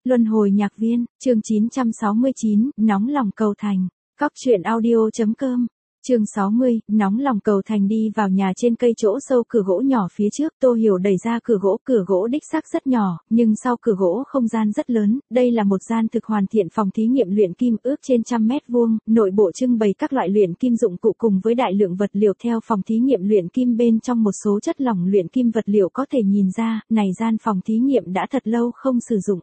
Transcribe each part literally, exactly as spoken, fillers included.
Luân hồi nhạc viên, chương chín trăm sáu mươi chín, nóng lòng cầu thành. Cóc truyện audio.com. Chương sáu mươi, nóng lòng cầu thành. Đi vào nhà trên cây chỗ sâu cửa gỗ nhỏ phía trước, Tô Hiểu đẩy ra cửa gỗ, cửa gỗ đích xác rất nhỏ, nhưng sau cửa gỗ không gian rất lớn, đây là một gian thực hoàn thiện phòng thí nghiệm luyện kim ước trên trăm mét vuông, nội bộ trưng bày các loại luyện kim dụng cụ cùng với đại lượng vật liệu. Theo phòng thí nghiệm luyện kim bên trong một số chất lỏng luyện kim vật liệu có thể nhìn ra, này gian phòng thí nghiệm đã thật lâu không sử dụng.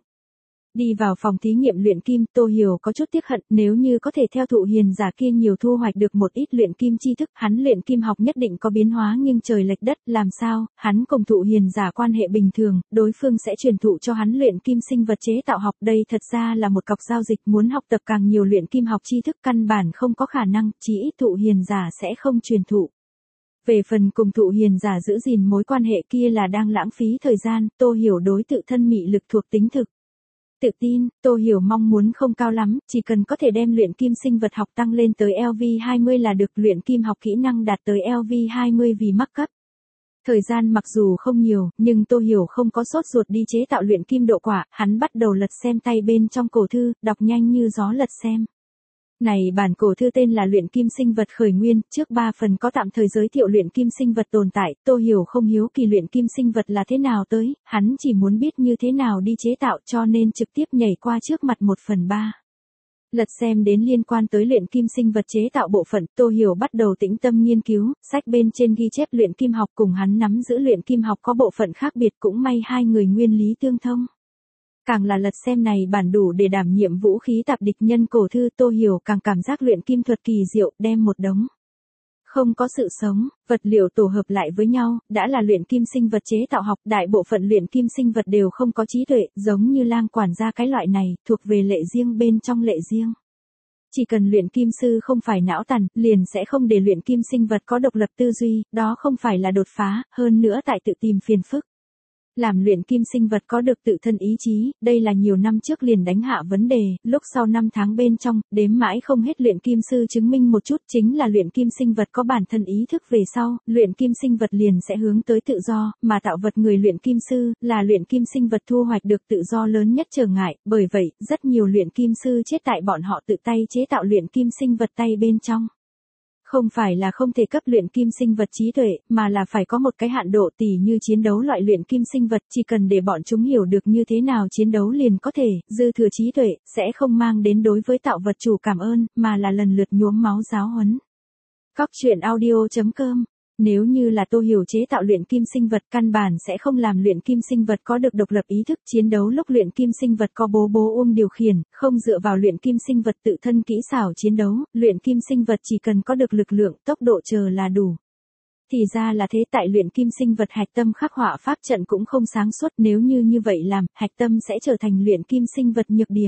Đi vào phòng thí nghiệm luyện kim, Tô Hiểu có chút tiếc hận, nếu như có thể theo thụ hiền giả kia nhiều thu hoạch được một ít luyện kim tri thức, hắn luyện kim học nhất định có biến hóa nghiêng trời lệch đất. Làm sao, hắn cùng thụ hiền giả quan hệ bình thường, đối phương sẽ truyền thụ cho hắn luyện kim sinh vật chế tạo học. Đây thật ra là một cọc giao dịch, muốn học tập càng nhiều luyện kim học tri thức căn bản không có khả năng, chỉ ít thụ hiền giả sẽ không truyền thụ. Về phần cùng thụ hiền giả giữ gìn mối quan hệ kia là đang lãng phí thời gian. Tô Hiểu đối tự thân mị lực thuộc tính thực tự tin, Tô Hiểu mong muốn không cao lắm, chỉ cần có thể đem luyện kim sinh vật học tăng lên tới L V hai mươi là được. Luyện kim học kỹ năng đạt tới L V hai mươi vì mắc cấp. Thời gian mặc dù không nhiều, nhưng Tô Hiểu không có sốt ruột đi chế tạo luyện kim độ quả, hắn bắt đầu lật xem tay bên trong cổ thư, đọc nhanh như gió lật xem. Này bản cổ thư tên là Luyện kim sinh vật khởi nguyên, trước ba phần có tạm thời giới thiệu luyện kim sinh vật tồn tại. Tô Hiểu không hiếu kỳ luyện kim sinh vật là thế nào tới, hắn chỉ muốn biết như thế nào đi chế tạo, cho nên trực tiếp nhảy qua trước mặt một phần ba. Lật xem đến liên quan tới luyện kim sinh vật chế tạo bộ phận, Tô Hiểu bắt đầu tĩnh tâm nghiên cứu, sách bên trên ghi chép luyện kim học cùng hắn nắm giữ luyện kim học có bộ phận khác biệt, cũng may hai người nguyên lý tương thông. Càng là lật xem này bản đủ để đảm nhiệm vũ khí tạp địch nhân cổ thư, Tô Hiểu càng cảm giác luyện kim thuật kỳ diệu, đem một đống không có sự sống, vật liệu tổ hợp lại với nhau, đã là luyện kim sinh vật chế tạo học. Đại bộ phận luyện kim sinh vật đều không có trí tuệ, giống như lang quản gia cái loại này, thuộc về lệ riêng bên trong lệ riêng. Chỉ cần luyện kim sư không phải não tàn, liền sẽ không để luyện kim sinh vật có độc lập tư duy, đó không phải là đột phá, hơn nữa tại tự tìm phiền phức. Làm luyện kim sinh vật có được tự thân ý chí, đây là nhiều năm trước liền đánh hạ vấn đề, lúc sau năm tháng bên trong, đếm mãi không hết luyện kim sư chứng minh một chút, chính là luyện kim sinh vật có bản thân ý thức về sau, luyện kim sinh vật liền sẽ hướng tới tự do, mà tạo vật người luyện kim sư, là luyện kim sinh vật thu hoạch được tự do lớn nhất trở ngại, bởi vậy, rất nhiều luyện kim sư chết tại bọn họ tự tay chế tạo luyện kim sinh vật tay bên trong. Không phải là không thể cấp luyện kim sinh vật trí tuệ, mà là phải có một cái hạn độ, tỉ như chiến đấu loại luyện kim sinh vật, chỉ cần để bọn chúng hiểu được như thế nào chiến đấu liền có thể, dư thừa trí tuệ, sẽ không mang đến đối với tạo vật chủ cảm ơn, mà là lần lượt nhuốm máu giáo huấn. Cóc truyện audio.com. Nếu như là Tô Hiểu chế tạo luyện kim sinh vật, căn bản sẽ không làm luyện kim sinh vật có được độc lập ý thức. Chiến đấu lúc luyện kim sinh vật có bố bố ôm điều khiển, không dựa vào luyện kim sinh vật tự thân kỹ xảo chiến đấu, luyện kim sinh vật chỉ cần có được lực lượng, tốc độ chờ là đủ. Thì ra là thế, tại luyện kim sinh vật hạch tâm khắc họa pháp trận cũng không sáng suốt, nếu như như vậy làm, hạch tâm sẽ trở thành luyện kim sinh vật nhược điểm.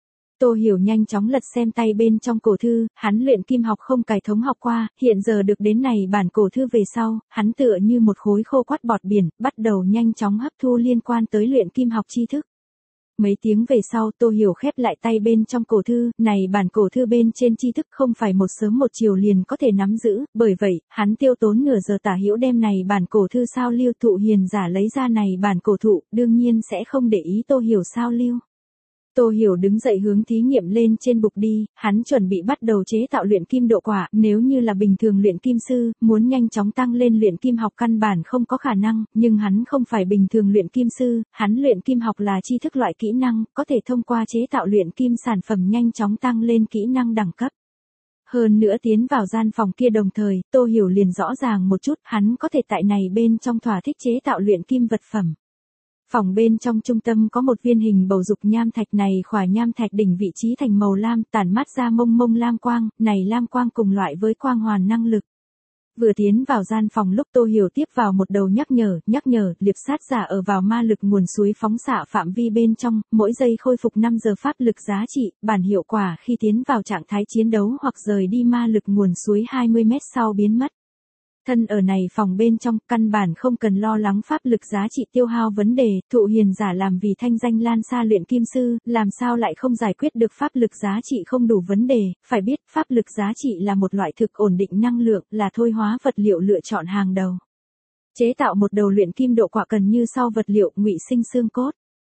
Tô Hiểu nhanh chóng lật xem tay bên trong cổ thư, hắn luyện kim học không cải thống học qua, hiện giờ được đến này bản cổ thư về sau, hắn tựa như một khối khô quắt bọt biển, bắt đầu nhanh chóng hấp thu liên quan tới luyện kim học tri thức. Mấy tiếng về sau, Tô Hiểu khép lại tay bên trong cổ thư, này bản cổ thư bên trên tri thức không phải một sớm một chiều liền có thể nắm giữ, bởi vậy, hắn tiêu tốn nửa giờ tả hữu đem này bản cổ thư sao lưu. Thụ hiền giả lấy ra này bản cổ thụ, đương nhiên sẽ không để ý Tô Hiểu sao lưu. Tô Hiểu đứng dậy hướng thí nghiệm lên trên bục đi, hắn chuẩn bị bắt đầu chế tạo luyện kim độ quả, nếu như là bình thường luyện kim sư, muốn nhanh chóng tăng lên luyện kim học căn bản không có khả năng, nhưng hắn không phải bình thường luyện kim sư, hắn luyện kim học là tri thức loại kỹ năng, có thể thông qua chế tạo luyện kim sản phẩm nhanh chóng tăng lên kỹ năng đẳng cấp. Hơn nữa tiến vào gian phòng kia đồng thời, Tô Hiểu liền rõ ràng một chút, hắn có thể tại này bên trong thỏa thích chế tạo luyện kim vật phẩm. Phòng bên trong trung tâm có một viên hình bầu dục nham thạch, này khỏa nham thạch đỉnh vị trí thành màu lam, tản mát ra mông mông lam quang, này lam quang cùng loại với quang hoàn năng lực. Vừa tiến vào gian phòng lúc Tô Hiểu tiếp vào một đầu nhắc nhở, nhắc nhở, liệp sát giả ở vào ma lực nguồn suối phóng xạ phạm vi bên trong, mỗi giây khôi phục năm giờ pháp lực giá trị, bản hiệu quả khi tiến vào trạng thái chiến đấu hoặc rời đi ma lực nguồn suối hai mươi mét sau biến mất. Thân ở này phòng bên trong, căn bản không cần lo lắng pháp lực giá trị tiêu hao vấn đề, thụ hiền giả làm vì thanh danh lan xa luyện kim sư, làm sao lại không giải quyết được pháp lực giá trị không đủ vấn đề, phải biết, pháp lực giá trị là một loại thực ổn định năng lượng, là thôi hóa vật liệu lựa chọn hàng đầu. Chế tạo một đầu luyện kim độ quả cần như sau vật liệu, ngụy sinh xương cốt.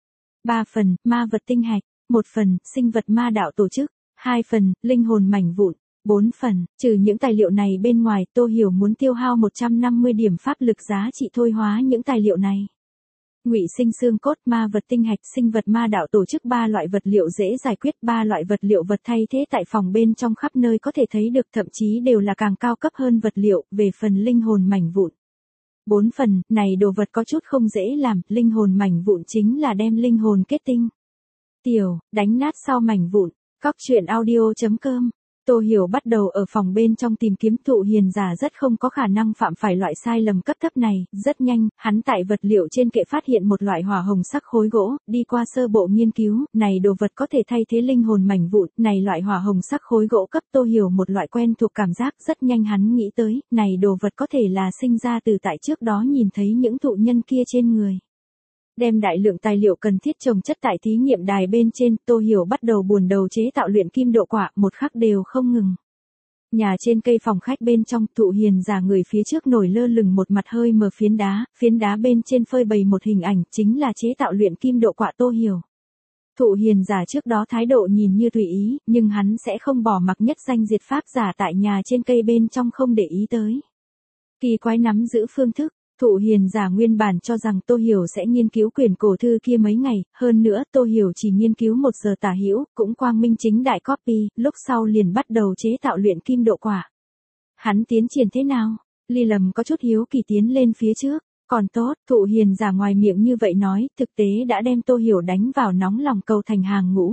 ba phần, ma vật tinh hạch, một phần, sinh vật ma đạo tổ chức, hai phần, linh hồn mảnh vụn, bốn phần. Trừ những tài liệu này bên ngoài, Tô Hiểu muốn tiêu hao một trăm năm mươi điểm pháp lực giá trị thôi hóa những tài liệu này. Ngụy sinh xương cốt, ma vật tinh hạch, sinh vật ma đạo tổ chức, ba loại vật liệu dễ giải quyết, ba loại vật liệu vật thay thế tại phòng bên trong khắp nơi có thể thấy được, thậm chí đều là càng cao cấp hơn vật liệu. Về phần linh hồn mảnh vụn, bốn phần, này đồ vật có chút không dễ làm, linh hồn mảnh vụn chính là đem linh hồn kết tinh tiểu, đánh nát sau mảnh vụn. Cóc truyện audio chấm com. Tô Hiểu bắt đầu ở phòng bên trong tìm kiếm. Thụ hiền giả rất không có khả năng phạm phải loại sai lầm cấp thấp này. Rất nhanh, hắn tại vật liệu trên kệ phát hiện một loại hỏa hồng sắc khối gỗ, đi qua sơ bộ nghiên cứu, này đồ vật có thể thay thế linh hồn mảnh vụn. Này loại hỏa hồng sắc khối gỗ cấp Tô Hiểu một loại quen thuộc cảm giác. Rất nhanh hắn nghĩ tới, này đồ vật có thể là sinh ra từ tại trước đó nhìn thấy những thụ nhân kia trên người. Đem đại lượng tài liệu cần thiết trồng chất tại thí nghiệm đài bên trên, Tô Hiểu bắt đầu buồn đầu chế tạo luyện kim độ quả, một khắc đều không ngừng. Nhà trên cây phòng khách bên trong, thụ hiền giả người phía trước nổi lơ lửng một mặt hơi mờ phiến đá, phiến đá bên trên phơi bày một hình ảnh, chính là chế tạo luyện kim độ quả Tô Hiểu. Thụ hiền giả trước đó thái độ nhìn như tùy ý, nhưng hắn sẽ không bỏ mặc nhất danh diệt pháp giả tại nhà trên cây bên trong không để ý tới. Kỳ quái nắm giữ phương thức. Thụ hiền giả nguyên bản cho rằng Tô Hiểu sẽ nghiên cứu quyển cổ thư kia mấy ngày, hơn nữa Tô Hiểu chỉ nghiên cứu một giờ tả hữu, cũng quang minh chính đại copy, lúc sau liền bắt đầu chế tạo luyện kim độ quả. Hắn tiến triển thế nào? Ly Lầm có chút hiếu kỳ tiến lên phía trước, còn tốt, thụ hiền giả ngoài miệng như vậy nói, thực tế đã đem Tô Hiểu đánh vào nóng lòng cầu thành hàng ngũ.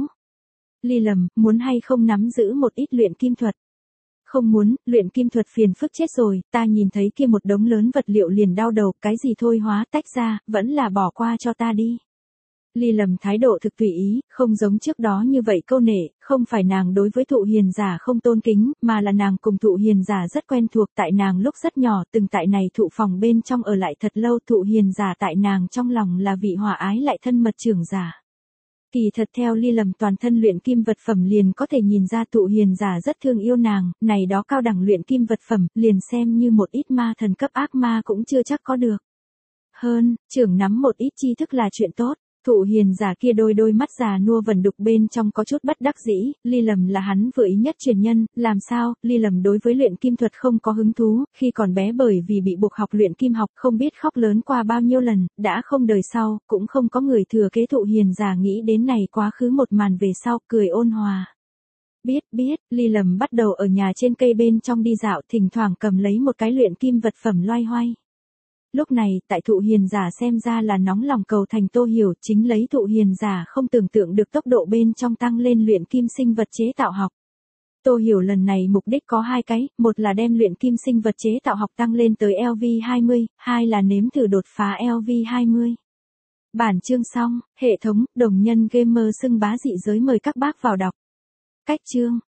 Ly Lầm, muốn hay không nắm giữ một ít luyện kim thuật? Không muốn, luyện kim thuật phiền phức chết rồi, ta nhìn thấy kia một đống lớn vật liệu liền đau đầu, cái gì thôi hóa tách ra, vẫn là bỏ qua cho ta đi. Ly Lầm thái độ thực tùy ý, không giống trước đó như vậy câu nệ, không phải nàng đối với thụ hiền giả không tôn kính, mà là nàng cùng thụ hiền giả rất quen thuộc, tại nàng lúc rất nhỏ, từng tại này thụ phòng bên trong ở lại thật lâu, thụ hiền giả tại nàng trong lòng là vị hòa ái lại thân mật trưởng giả. Kỳ thật theo Ly Lầm toàn thân luyện kim vật phẩm liền có thể nhìn ra thụ hiền giả rất thương yêu nàng, này đó cao đẳng luyện kim vật phẩm, liền xem như một ít ma thần cấp ác ma cũng chưa chắc có được. Hơn, trưởng nắm một ít tri thức là chuyện tốt. Thụ hiền giả kia đôi đôi mắt già nua vẩn đục bên trong có chút bất đắc dĩ, Ly Lầm là hắn vừa ý nhất truyền nhân, làm sao, Ly Lầm đối với luyện kim thuật không có hứng thú, khi còn bé bởi vì bị buộc học luyện kim học không biết khóc lớn qua bao nhiêu lần, đã không đời sau, cũng không có người thừa kế thụ hiền giả nghĩ đến này quá khứ một màn về sau, cười ôn hòa. Biết biết, Ly Lầm bắt đầu ở nhà trên cây bên trong đi dạo, thỉnh thoảng cầm lấy một cái luyện kim vật phẩm loay hoay. Lúc này, tại thụ hiền giả xem ra là nóng lòng cầu thành Tô Hiểu, chính lấy thụ hiền giả không tưởng tượng được tốc độ bên trong tăng lên luyện kim sinh vật chế tạo học. Tô Hiểu lần này mục đích có hai cái, một là đem luyện kim sinh vật chế tạo học tăng lên tới L V hai mươi, hai là nếm thử đột phá L V hai mươi. Bản chương xong, hệ thống, đồng nhân gamer xưng bá dị giới mời các bác vào đọc. Cách chương.